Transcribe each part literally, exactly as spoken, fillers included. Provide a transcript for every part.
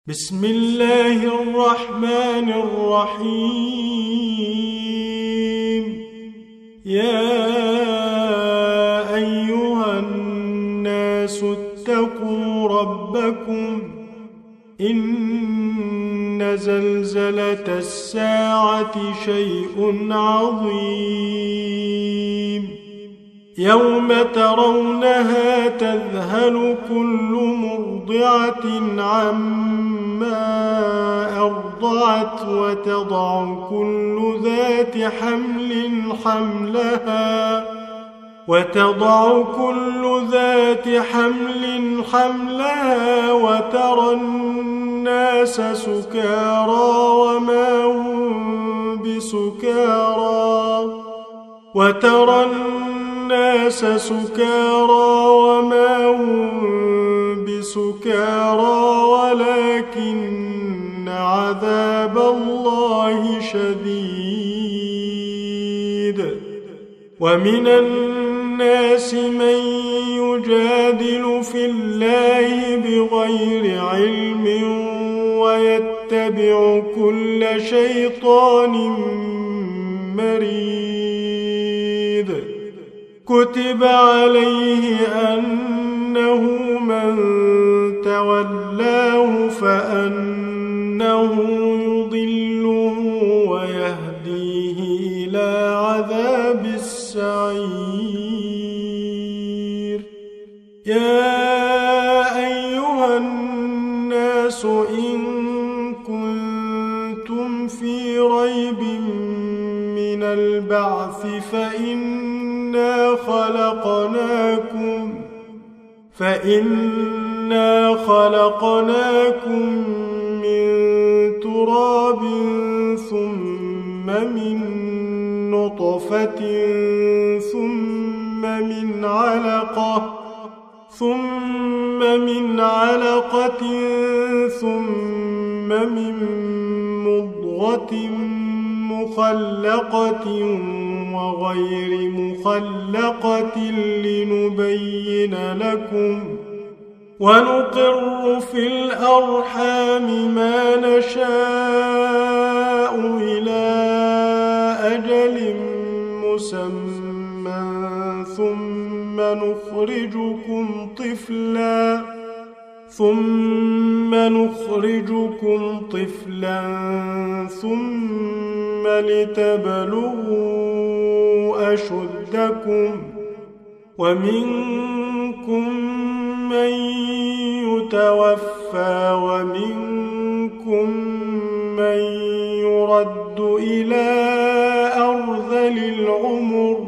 بسم الله الرحمن الرحيم. يا أيها الناس اتقوا ربكم إن زلزلة الساعة شيء عظيم يوم ترونها تذهل كل مرضعة عما أرضعت وتضع كل ذات حمل حملها وتضع كل ذات حمل حملها وترى الناس سكارى وما هم بسكارى وترى الناس سكارى وما هم بسكارى ولكن عذاب الله شديد. ومن الناس من يجادل في الله بغير علم ويتبع كل شيطان مريد. كتب عليه أنه من تولاه فأنه يضله ويهديه إلى عذاب السعير. يا أيها الناس إن كنتم في ريب من البعث فإنا خلقناكم فإنا خلقناكم من تراب ثم من نطفة ثم من علقة ثم من علقة ثم من مضغة مخلقة وغير مخلقة لنبين لكم ونقر في الأرحام ما نشاء إلى أجل مسمى ثم نخرجكم طفلا ثم نخرجكم طفلا ثم لتبلغوا أشدكم ومنكم من يتوفى ومنكم من يرد إلى أرذل العمر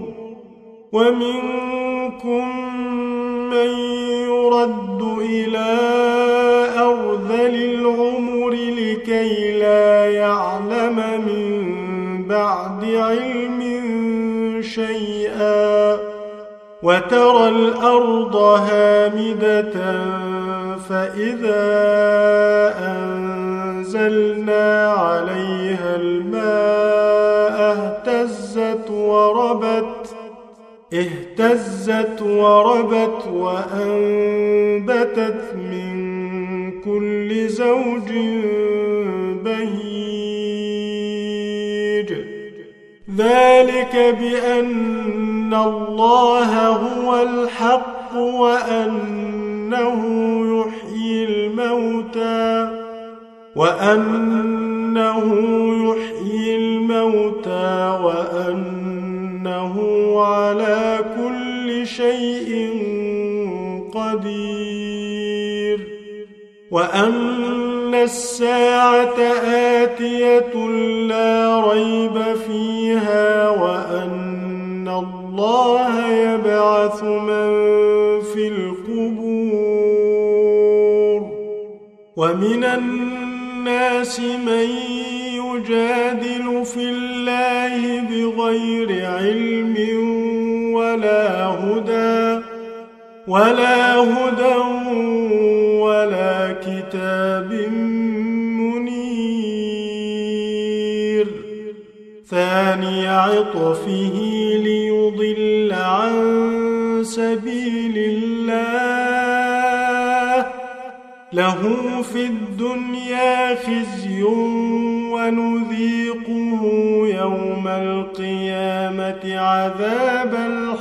ومنكم من يرد إلى أرذل العمر لكي لا يعلم من بعد علم شيئا. وترى الأرض هامدة فإذا أنزلنا عليها الماء اهتزت وربت اهتزت وربت وأنبتت من كل زوج بهيج. ذلك بأن الله هو الحق وأنه يحيي الموتى وأنه يحيي الموتى وأنه على كل شيء قدير. وأن الساعة آتية لا ريب فيها وأن الله يبعث من في القبور. ومن الناس من يجادل في الله بغير علم ولا هدى ولا هدى ولا كتاب منير. ثاني عطفه ليضل عن سبيل الله له في الدنيا خزي ونذيقه يوم القيامة عذاب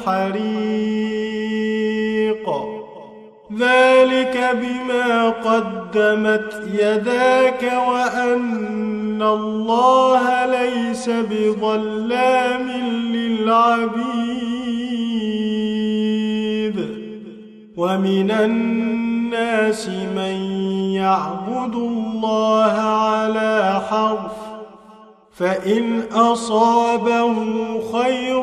الحريق ذلك بما قدمت يداك وأن الله ليس بظلام للعبيد ومن الناس من يعبد الله على حرف فإن أصابه خير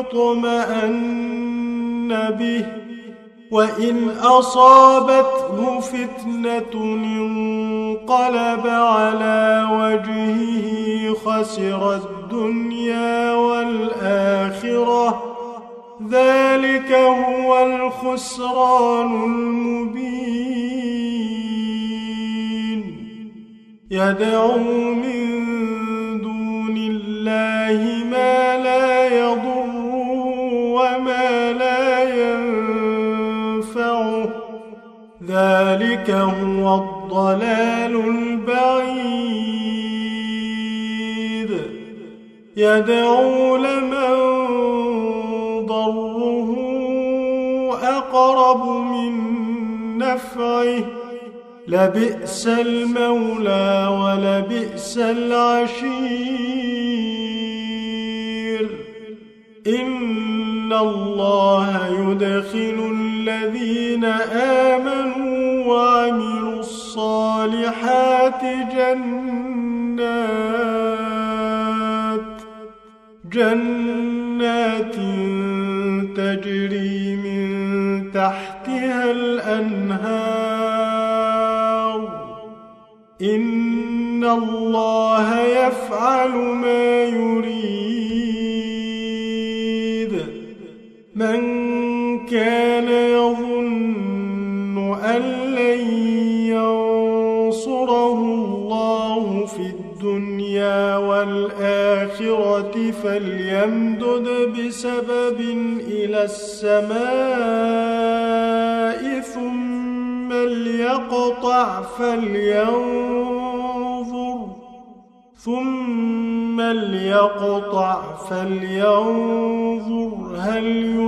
اطمأن به وإن أصابته فتنة انقلب على وجهه خسر الدنيا والآخرة ذلك هو الخسران المبين يدعو من دون الله ما لا يضر وما لا ينفعه ذلك هو الضلال البعيد يدعو لمن ضره أقرب من نفعه لبئس المولى ولبئس العشير إن الله يدخل الذين آمنوا وعملوا الصالحات جنات جنات تجري من تحتها الأنهار إن الله يفعل ما يريد من كان يظن أن لن ينصره الله في الدنيا والآخرة فليمدد بسبب إلى السماء ثم ليقطع فلينظر ثم ليقطع فلينظر هل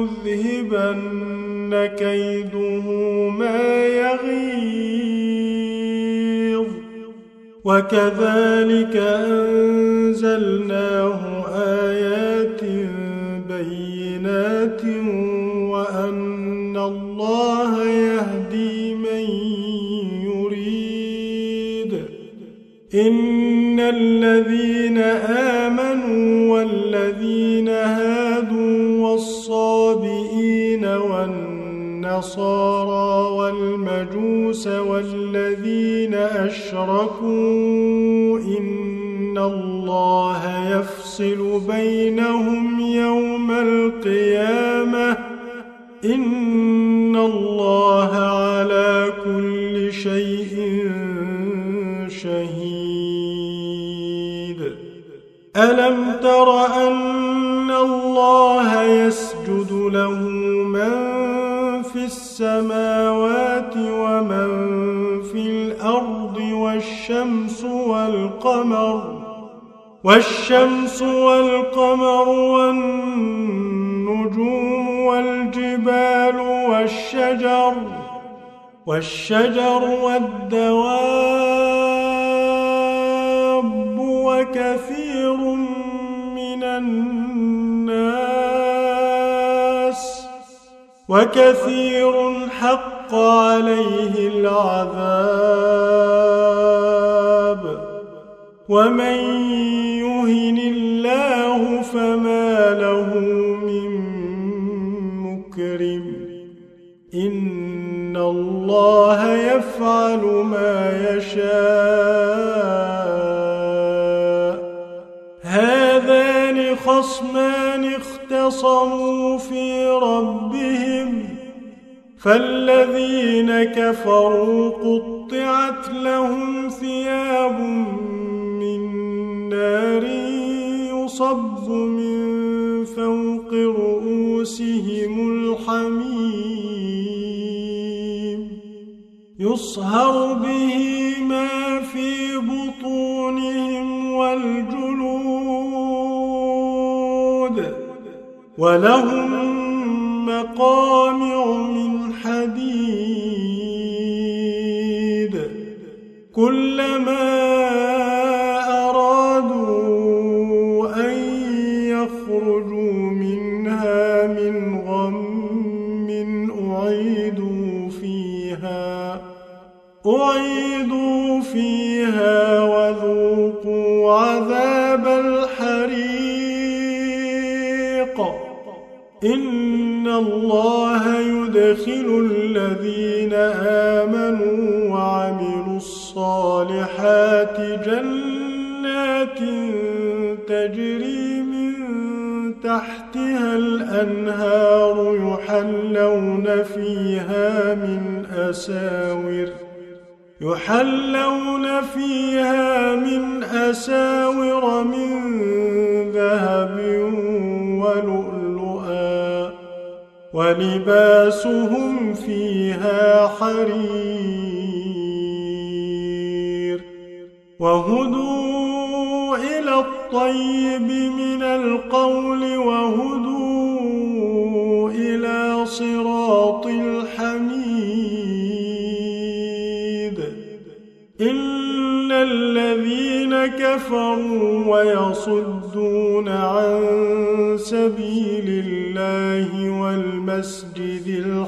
يذهبن كيده ما يغيظ وكذلك أنزلناه آيات بينات وأن الله يهدي من يريد إن الذين آمنوا والذين هادوا والصابئين والنصارى والمجوس والذين أشركوا إن الله يفصل بينهم يوم القيامة إن الله على كل شيء شهيد ألم تر أن الله يسجد له من في السماوات ومن في الأرض والشمس والقمر والشمس والقمر والنجوم والجبال والشجر والشجر والدواب وكثير من الناس وكثير حق عليه العذاب ومن يهن الله فما له من مكرم إن الله يفعل ما يشاء هذان خصمان اختصموا في ربهم فالذين كفروا قطعت لهم ثياب من نار يصب من فوق رؤوسهم الحميم يصهر به ما في بطونهم والجلود ولهم مقامع من حديد كلما أرادوا أن يخرجوا منها من غم أعيدوا فيها أعيدوا فيها وذوقوا عذاب الحريق إن الله يدخل الذين آمنوا وعملوا الصالحات جنات تجري من تحتها الأنهار يحلون فيها من أساور يحلون فيها من أساور من ذهب ولؤلؤا ولباسهم فيها حرير وهدوا إلى الطيب من القول وهدوا إلى صراط الحميد إن الذين كفروا ويصدون عن سبيل الله والمسجد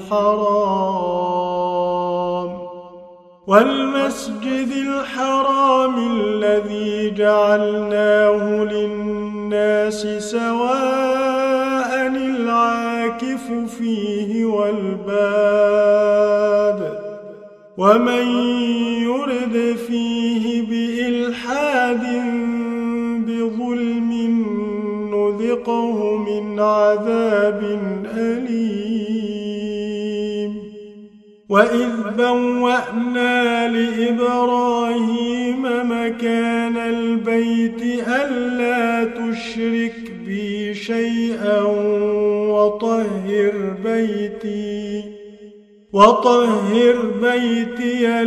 الحرام والمسجد الحرام الذي جعلناه للناس سواء العاكف فيه والباد ومن يرد فيه بإلحاد بظلم نذقه من عذاب أليم وإذ بوأنا لإبراهيم مكان البيت ألا تشرك بي شيئا وطهر بيتي وطهر بيتي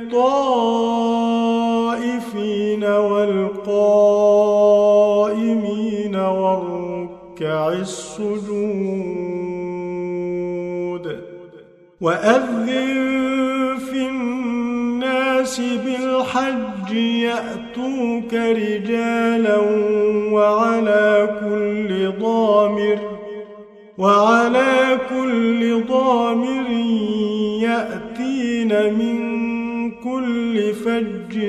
للطائفين والقائمين والركع السجود وأذن في الناس بالحج يأتوك رجالا وعلى كل ضامر وعلى كل ضامر يأتين من كل فج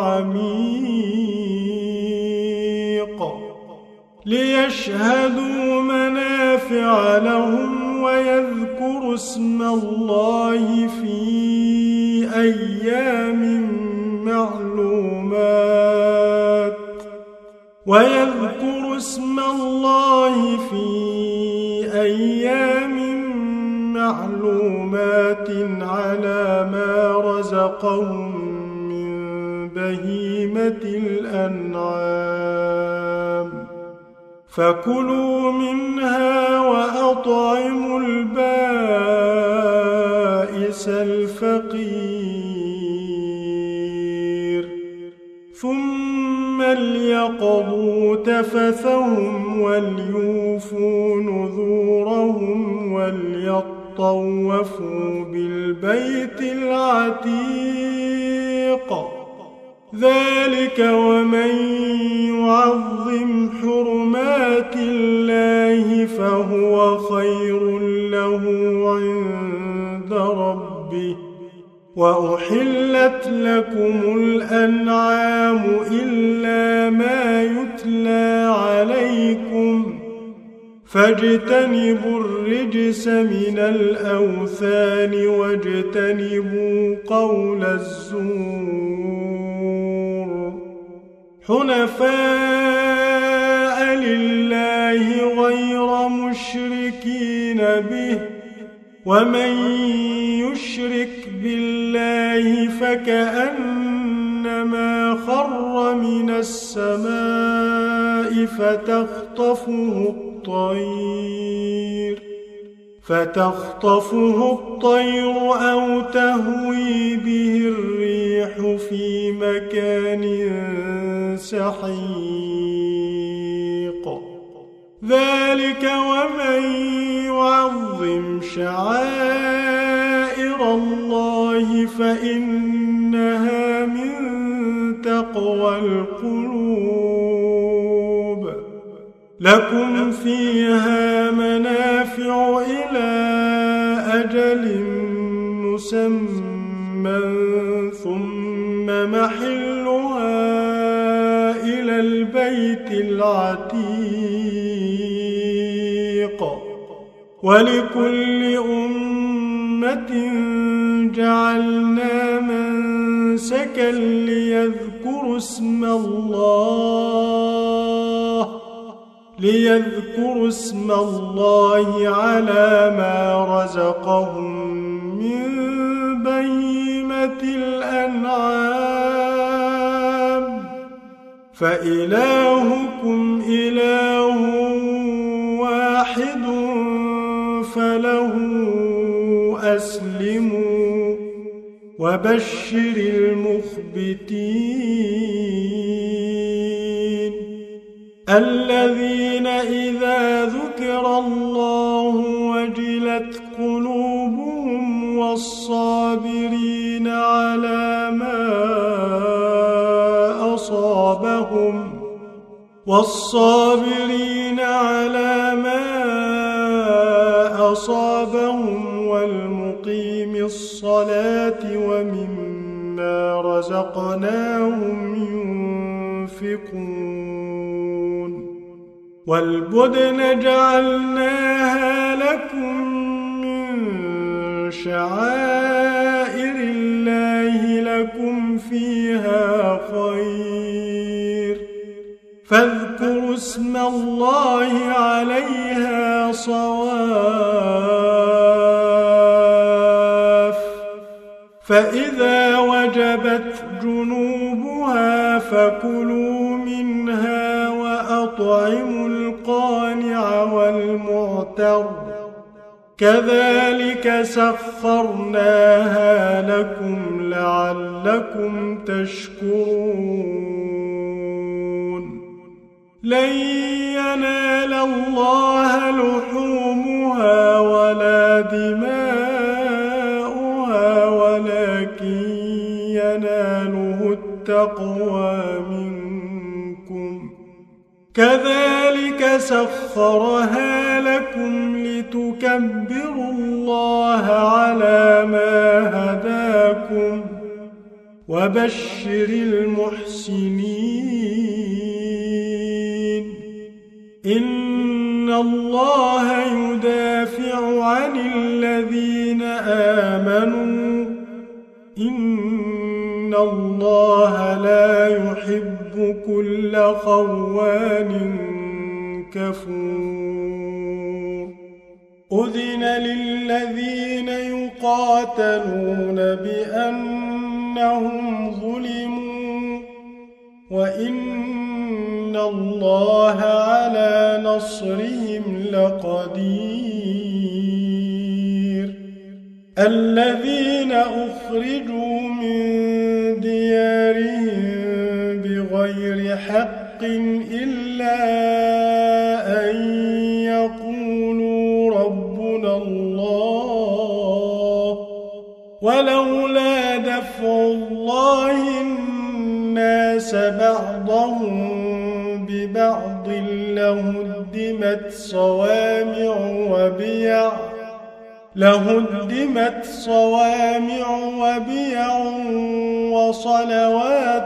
عميق ليشهدوا منافع لهم ويذكروا اسم الله في أيام معلومات ويذكروا اسم الله في أيام معلومات على ما رزقهم من بهيمة الأنعام فكلوا منها وأطعموا البائس الفقير ثم ليقضوا تفثهم وليوفوا نذورهم وليطوفوا بالبيت العتيق ذلك ومن يعظم حرمات الله فهو خير له عند ربه وأحلت لكم الأنعام إلا ما يتلى عليكم فاجتنبوا الرجس من الأوثان واجتنبوا قول الزور حنفاء لله غير مشركين به ومن يشرك بالله فكأنما خر من السماء فتخطفه الطير فتخطفه الطير أو تهوي به الريح في مكان سحيق ذلك ومن يعظم شعائر الله فإنها من تقوى القلوب لكم فيها منافع إلى أجل مسمى ثم محلها إلى البيت العتيق ولكل أمة جعلنا منسكا ليذكروا اسم الله ليذكروا اسم الله على ما رزقهم من بهيمة الأنعام فإلهكم إله واحد فله أسلموا وبشر المخبتين الذين إذا ذكر الله وجلت قلوبهم والصابرين على ما أصابهم والصابرين على ما أصابهم والمقيم الصلاة ومما رزقناهم ينفقون والبدن جعلناها لكم من شعائر الله لكم فيها خير فاذكروا اسم الله عليها صواف فإذا وجبت جنوبها فكلوا منها وأطعموا القانع والمعتر كذلك سخرناها لكم لعلكم تشكرون لن ينال الله لحومها ولا دماؤها ولكن يناله التقوى منكم كذلك سخرها لكم لتكبروا الله على ما هداكم وبشر المحسنين إن الله يدافع عن الذين آمنوا إن الله لا يحب كل خوان كفور أذن للذين يقاتلون بأنهم ظلموا وإن الله على نصرهم لقدير الذين أخرجوا من ديارهم بغير حق إلا أن يقولوا ربنا الله ولولا دفع الله الناس بعضهم ببعض لهدمت صوامع وبيع لهدمت صوامع وبيع وصلوات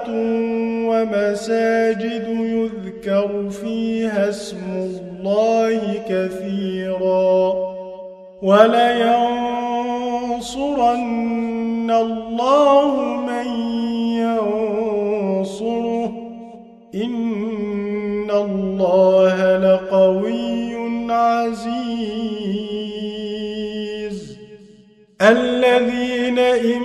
ومساجد يذكر فيها اسم الله كثيرا ولينصرن الله من ينصره إن الله لقوي عزيز الذين إن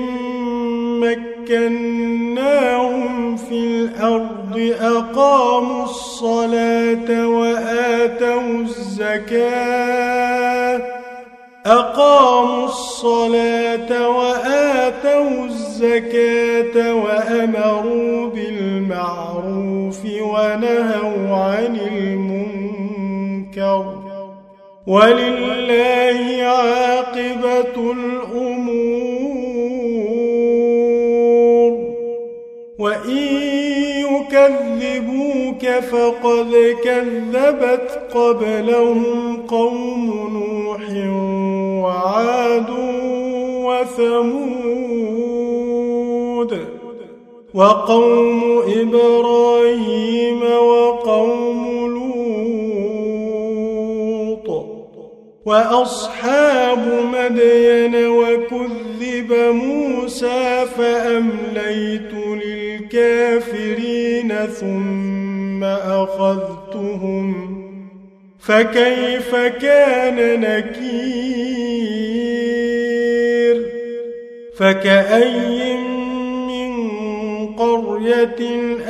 مكناهم في الأرض أقاموا الصلاة وآتوا الزكاة أقاموا الصلاة وآتوا الزكاة وأمروا بالمعروف ونهوا عن المنكر ولله عاقبة الأمور وإن يكذبوك فقد كذبت قبلهم قوم نوح وعاد وثمود وقوم إبراهيم وقوم لوط وأصحاب مدين وكذب موسى فأمليت للكافرين ثم أخذتهم فكيف كان نكير فكأي من قرية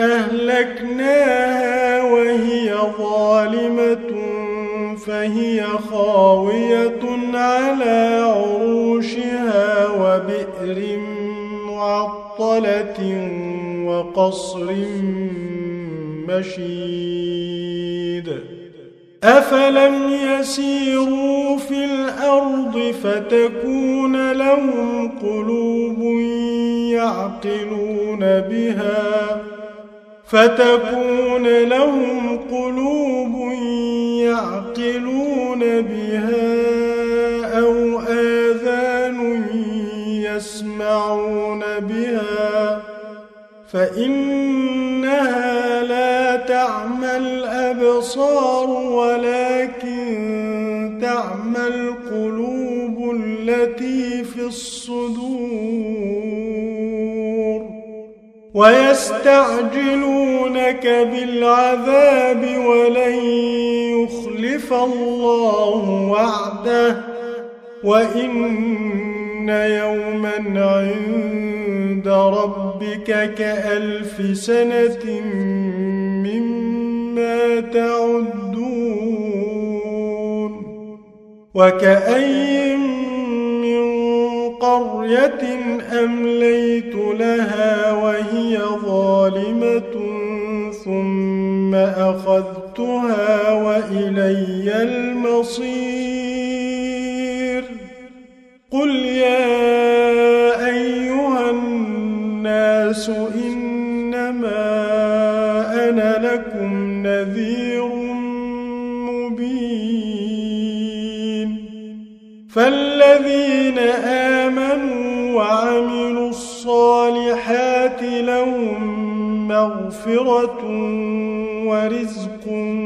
أهلكناها وهي ظالمة فهي خاوية على عروشها وبئر معطلة وقصر مشيد أفلم يسيروا في الأرض فتكون لهم قلوب يعقلون بها فتكون لهم قلوب يعقلون بها أو آذان يسمعون بها فإنها لا تعمى الأبصار ولكن تعمى القلوب التي في الصدور ويستعجلونك بالعذاب ولن يخلف الله وعده وإن يوما عند ربك كألف سنة مما تعدون وكأي من قرية أمليت لها وهي ظالمة ثم أخذتها وإلي المصير قل يا أيها الناس إنما أنا لكم نذير مبين فالذين آمنوا وعملوا الصالحات لهم مغفرة ورزق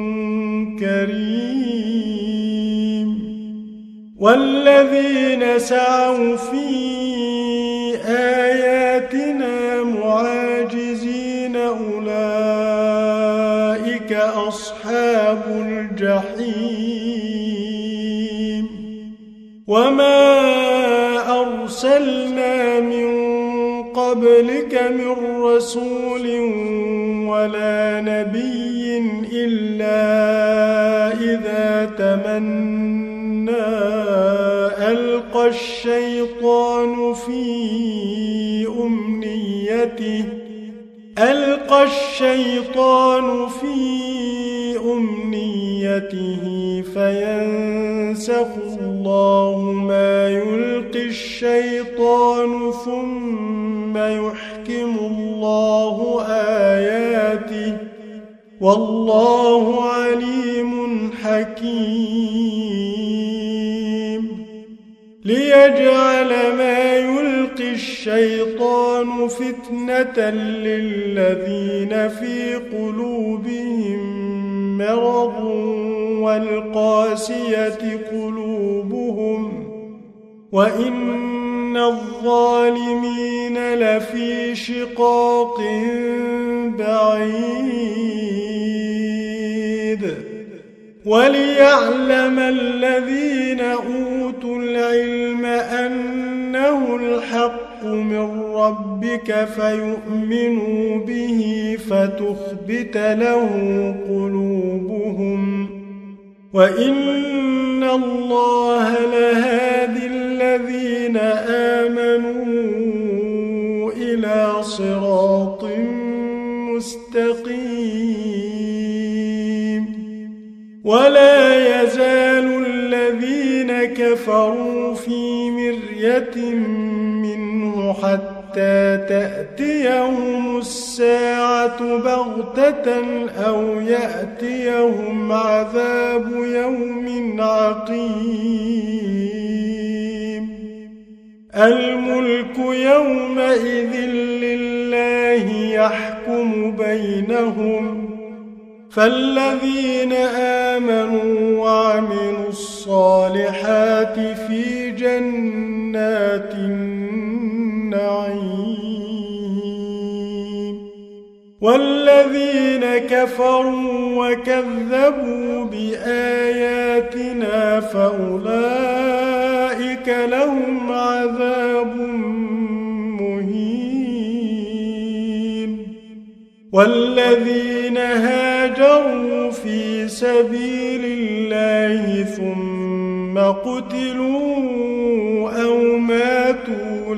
كريم والذين سعوا في آياتنا معاجزين أولئك أصحاب الجحيم وما أرسلنا من قبلك من رسول ولا نبي إلا إذا تمنى ألقى الشيطان في أمنيته ألقى الشيطان في أمنيته فينسخ الله ما يلقي الشيطان ثم يحكم الله آياته والله عليم حكيم ليجعل ما يلقي الشيطان فتنة للذين في قلوبهم مرض والقاسية قلوبهم وإن الظالمين لفي شقاق بعيد وليعلم الذين أوتوا العلم أنه الحق من ربك فيؤمنوا به فتخبت له قلوبهم وإن الله لهادي مستقيم ولا يزال الذين كفروا في مرية منه حتى تأتيهم الساعة بغتة أو يأتيهم عذاب يوم عقيم الملك يومئذ لله يحكم بينهم فالذين آمنوا وعملوا الصالحات في جنات النعيم والذين كفروا وكذبوا بآياتنا فأولئك لهم عذاب مهين والذين هاجروا في سبيل الله ثم قتلوا أو ماتوا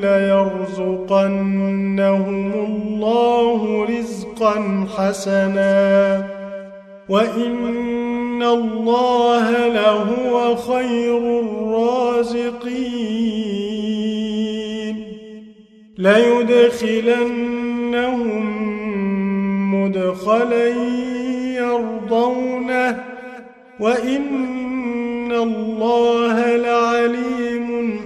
ليرزقنهم الله رزقا حسنا وإن الله لهو خير الرازقين ليدخلنهم مدخلا يرضونه وإن الله لعليم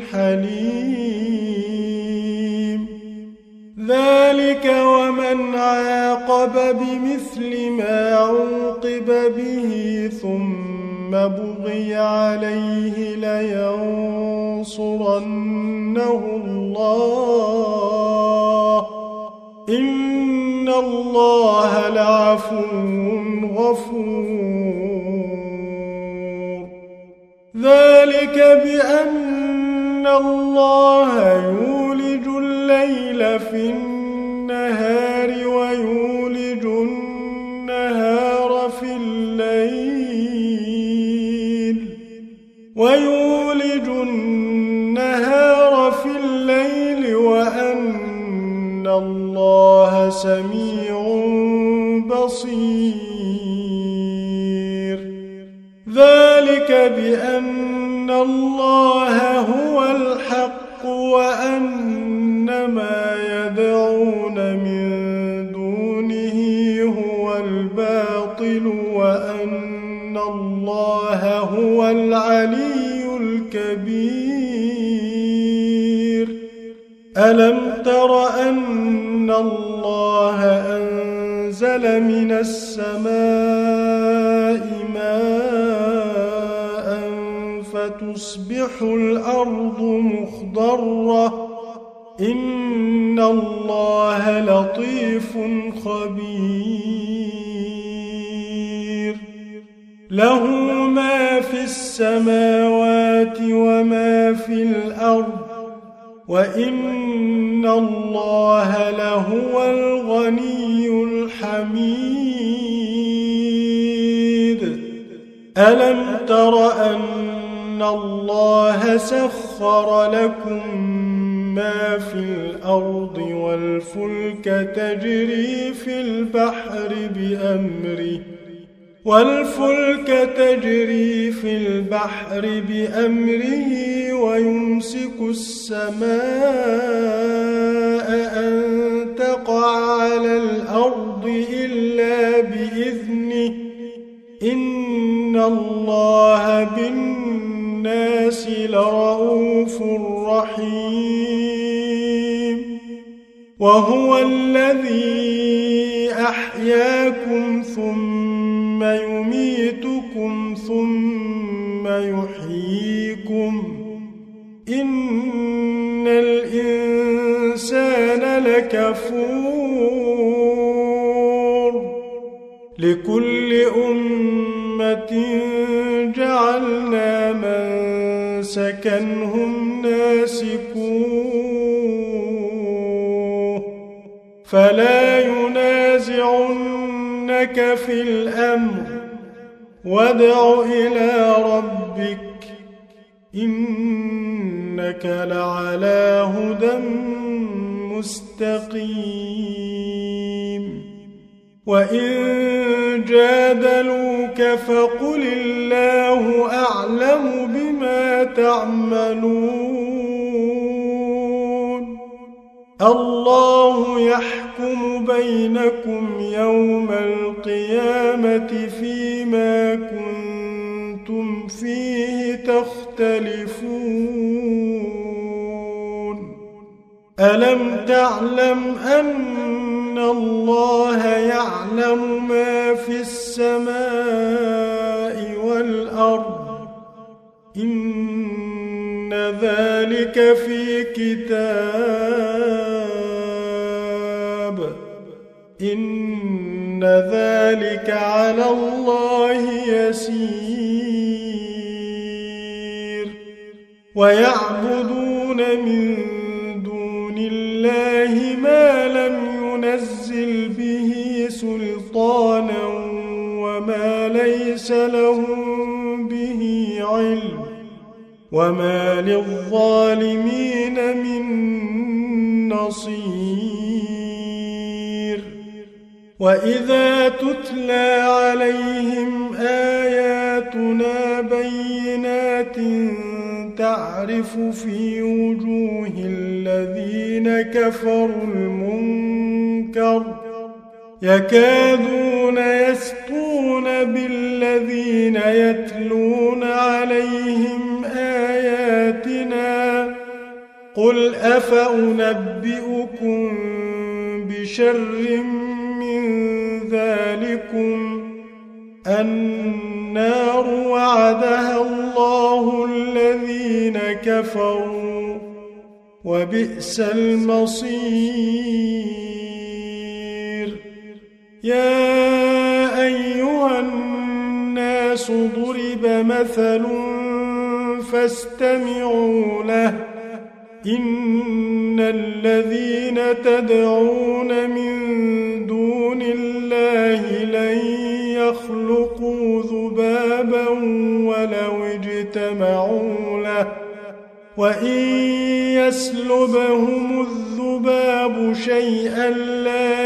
حليم ذلك ومن عاقب بمثل ما عوقب به ثم بغي عليه لينصرنه الله إن الله لعفو غفور ذلك بأن الله يولج الليل في النهار ويولج النهار في الليل ويولج النهار في الليل وأن الله سميع بصير ذلك بأن الله هو الحق وأن ما يدعون من دونه هو الباطل وأن الله هو العلي الكبير ألم تر أن الله أنزل من السماء ماء فتصبح الأرض مخضرة إن الله لطيف خبير له ما في السماوات وما في الأرض وإن الله لهو الغني الحميد ألم تر أن الله سخر لكم ما في الأرض والفلك تجري في البحر بأمره والفلك تجري في البحر بأمره ويمسك السماء أن تقع على الأرض إلا بإذنه إن الله بالناس لرؤوف رحيم وهو الذي أحياكم ثم يميتكم ثم يحييكم إن الإنسان لكفور لكل أمة جعلنا منسكا هم ناسكوه فلا ينازعنك في الأمر وادع إلى ربك إنك لعلى هدى مستقيم وإن جادلوك فقل الله أعلم بما تعملون الله يحكم بينكم يوم القيامة فيما كنتم فيه تختلفون ألم تعلم أن الله يعلم ما في السماء والأرض إن ذلك في كتاب إن ذلك على الله يسير ويعبدون من دون الله ما لم ينزل به سلطانا وما ليس لهم به علم وما للظالمين من نصير وإذا تتلى عليهم آياتنا بينات تعرف في وجوه الذين كفروا المنكر يكادون يسطون بالذين يتلون عليهم آياتنا قل أفأنبئكم بشر من ذلكم النار وعدها الله الذين كفروا وبئس المصير يا أيها الناس ضرب مثل فاستمعوا له إن الذين تدعون من دون الله لن يخلقوا ذبابا ولو اجتمعوا له وإن يسلبهم الذباب شيئا لا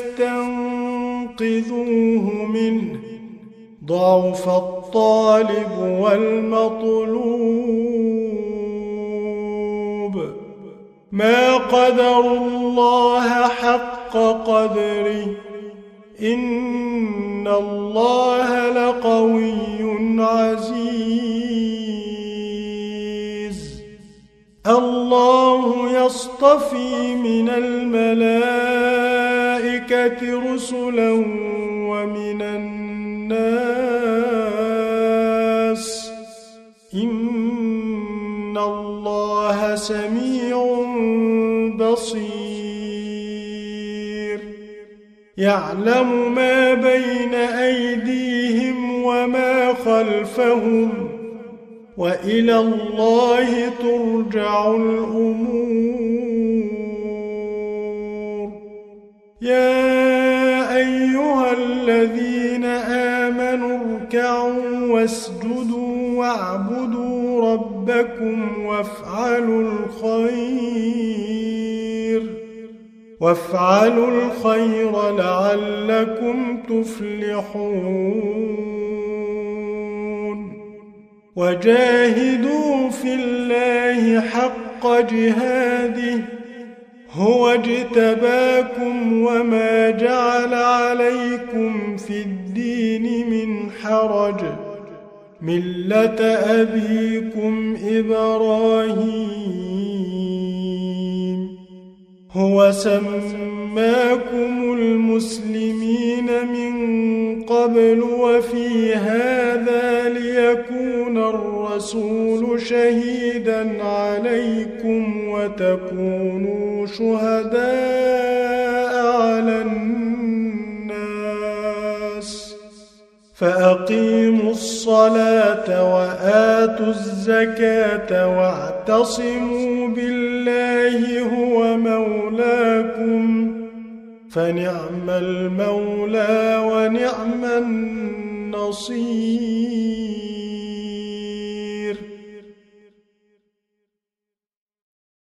يستنقذوه منه ضعف الطالب والمطلوب ما قدروا الله حق قدره إن الله لقوي عزيز الله يصطفي من الملائكة رسلا ومن الناس إن الله سميع بصير يعلم ما بين أيديهم وما خلفهم وإلى الله ترجع الأمور يا أيها الذين آمنوا اركعوا واسجدوا واعبدوا ربكم وافعلوا الخير وافعلوا الخير لعلكم تفلحون وجاهدوا في الله حق جهاده هو اجتباكم وما جعل عليكم في الدين من حرج ملة أبيكم إبراهيم هو سماكم المسلمين من قبل وفي هذا ليكون الرسول شهيدا عليكم وتكونوا شهداء على الناس فأقيموا الصلاة وآتوا الزكاة واعتصموا بالله هو مولاكم فنعم المولى ونعم النصير